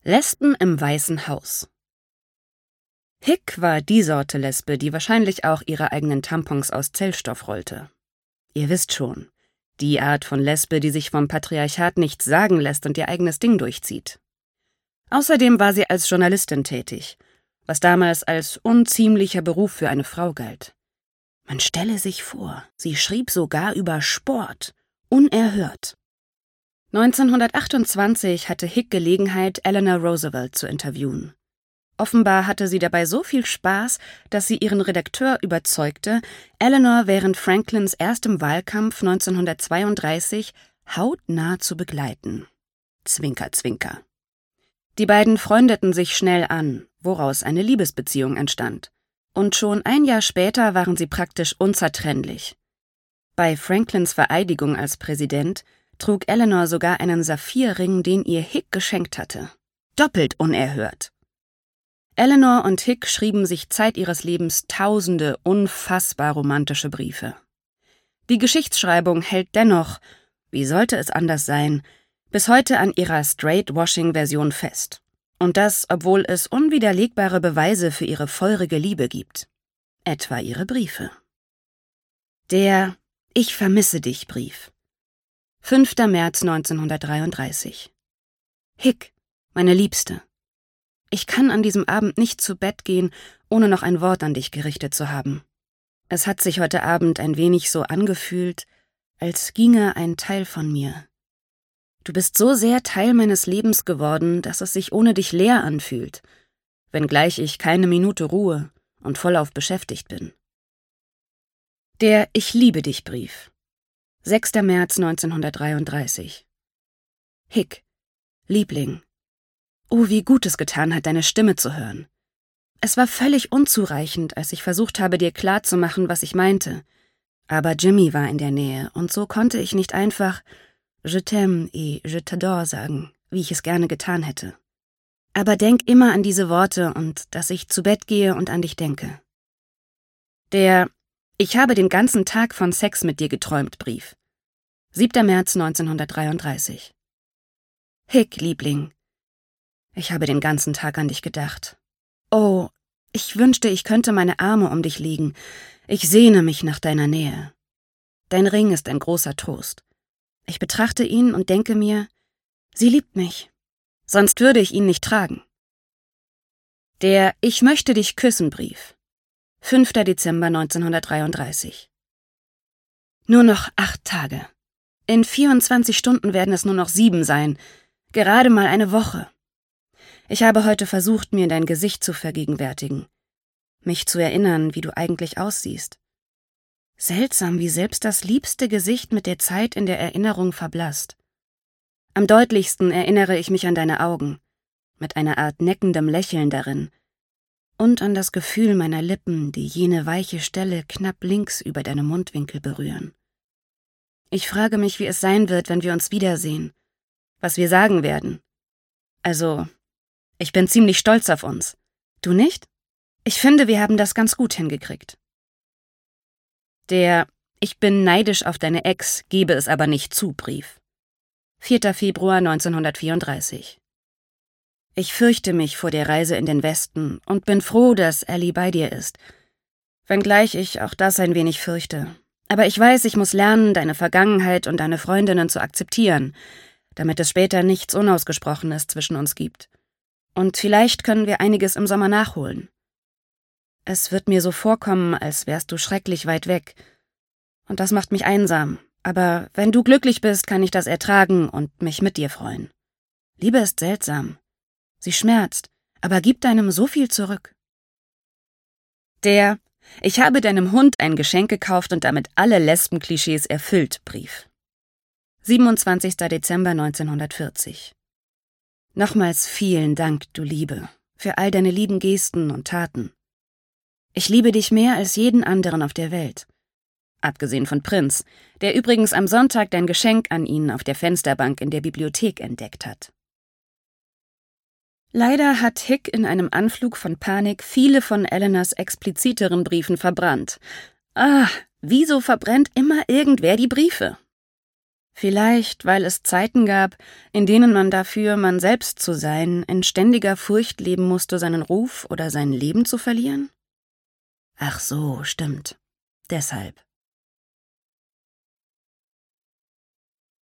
Lesben im Weißen Haus. Hick war die Sorte Lesbe, die wahrscheinlich auch ihre eigenen Tampons aus Zellstoff rollte. Ihr wisst schon, die Art von Lesbe, die sich vom Patriarchat nichts sagen lässt und ihr eigenes Ding durchzieht. Außerdem war sie als Journalistin tätig, was damals als unziemlicher Beruf für eine Frau galt. Man stelle sich vor, sie schrieb sogar über Sport, unerhört. 1928 hatte Hick Gelegenheit, Eleanor Roosevelt zu interviewen. Offenbar hatte sie dabei so viel Spaß, dass sie ihren Redakteur überzeugte, Eleanor während Franklins erstem Wahlkampf 1932 hautnah zu begleiten. Zwinker, zwinker. Die beiden freundeten sich schnell an, woraus eine Liebesbeziehung entstand. Und schon ein Jahr später waren sie praktisch unzertrennlich. Bei Franklins Vereidigung als Präsident trug Eleanor sogar einen Saphirring, den ihr Hick geschenkt hatte. Doppelt unerhört. Eleanor und Hick schrieben sich Zeit ihres Lebens tausende unfassbar romantische Briefe. Die Geschichtsschreibung hält dennoch, wie sollte es anders sein, bis heute an ihrer Straight-Washing-Version fest. Und das, obwohl es unwiderlegbare Beweise für ihre feurige Liebe gibt. Etwa ihre Briefe. Der »Ich vermisse dich« Brief. 5. März 1933. Hick, meine Liebste. Ich kann an diesem Abend nicht zu Bett gehen, ohne noch ein Wort an dich gerichtet zu haben. Es hat sich heute Abend ein wenig so angefühlt, als ginge ein Teil von mir. Du bist so sehr Teil meines Lebens geworden, dass es sich ohne dich leer anfühlt, wenngleich ich keine Minute ruhe und vollauf beschäftigt bin. Der »Ich liebe dich« Brief. 6. März 1933. Hick, Liebling. Oh, wie gut es getan hat, deine Stimme zu hören. Es war völlig unzureichend, als ich versucht habe, dir klarzumachen, was ich meinte. Aber Jimmy war in der Nähe, und so konnte ich nicht einfach »Je t'aime et je t'adore« sagen, wie ich es gerne getan hätte. Aber denk immer an diese Worte und dass ich zu Bett gehe und an dich denke. Der »Ich habe den ganzen Tag von Sex mit dir geträumt« Brief. 7. März 1933. Hick, Liebling. Ich habe den ganzen Tag an dich gedacht. Oh, ich wünschte, ich könnte meine Arme um dich legen. Ich sehne mich nach deiner Nähe. Dein Ring ist ein großer Trost. Ich betrachte ihn und denke mir, sie liebt mich. Sonst würde ich ihn nicht tragen. Der »Ich möchte dich küssen« Brief. 5. Dezember 1933. Nur noch 8 Tage. In 24 Stunden werden es nur noch 7 sein. Gerade mal eine Woche. Ich habe heute versucht, mir dein Gesicht zu vergegenwärtigen. Mich zu erinnern, wie du eigentlich aussiehst. Seltsam, wie selbst das liebste Gesicht mit der Zeit in der Erinnerung verblasst. Am deutlichsten erinnere ich mich an deine Augen, mit einer Art neckendem Lächeln darin, und an das Gefühl meiner Lippen, die jene weiche Stelle knapp links über deine Mundwinkel berühren. Ich frage mich, wie es sein wird, wenn wir uns wiedersehen, was wir sagen werden. Also, ich bin ziemlich stolz auf uns. Du nicht? Ich finde, wir haben das ganz gut hingekriegt. Der »Ich bin neidisch auf deine Ex, gebe es aber nicht zu« Brief. 4. Februar 1934. Ich fürchte mich vor der Reise in den Westen und bin froh, dass Ellie bei dir ist, wenngleich ich auch das ein wenig fürchte. Aber ich weiß, ich muss lernen, deine Vergangenheit und deine Freundinnen zu akzeptieren, damit es später nichts Unausgesprochenes zwischen uns gibt. Und vielleicht können wir einiges im Sommer nachholen. Es wird mir so vorkommen, als wärst du schrecklich weit weg. Und das macht mich einsam. Aber wenn du glücklich bist, kann ich das ertragen und mich mit dir freuen. Liebe ist seltsam. Sie schmerzt, aber gibt einem so viel zurück. Der »Ich habe deinem Hund ein Geschenk gekauft und damit alle Lesbenklischees erfüllt« Brief. 27. Dezember 1940. Nochmals vielen Dank, du Liebe, für all deine lieben Gesten und Taten. Ich liebe dich mehr als jeden anderen auf der Welt. Abgesehen von Prinz, der übrigens am Sonntag dein Geschenk an ihn auf der Fensterbank in der Bibliothek entdeckt hat. Leider hat Hick in einem Anflug von Panik viele von Eleanors expliziteren Briefen verbrannt. Wieso verbrennt immer irgendwer die Briefe? Vielleicht, weil es Zeiten gab, in denen man dafür, man selbst zu sein, in ständiger Furcht leben musste, seinen Ruf oder sein Leben zu verlieren? Ach so, stimmt. Deshalb.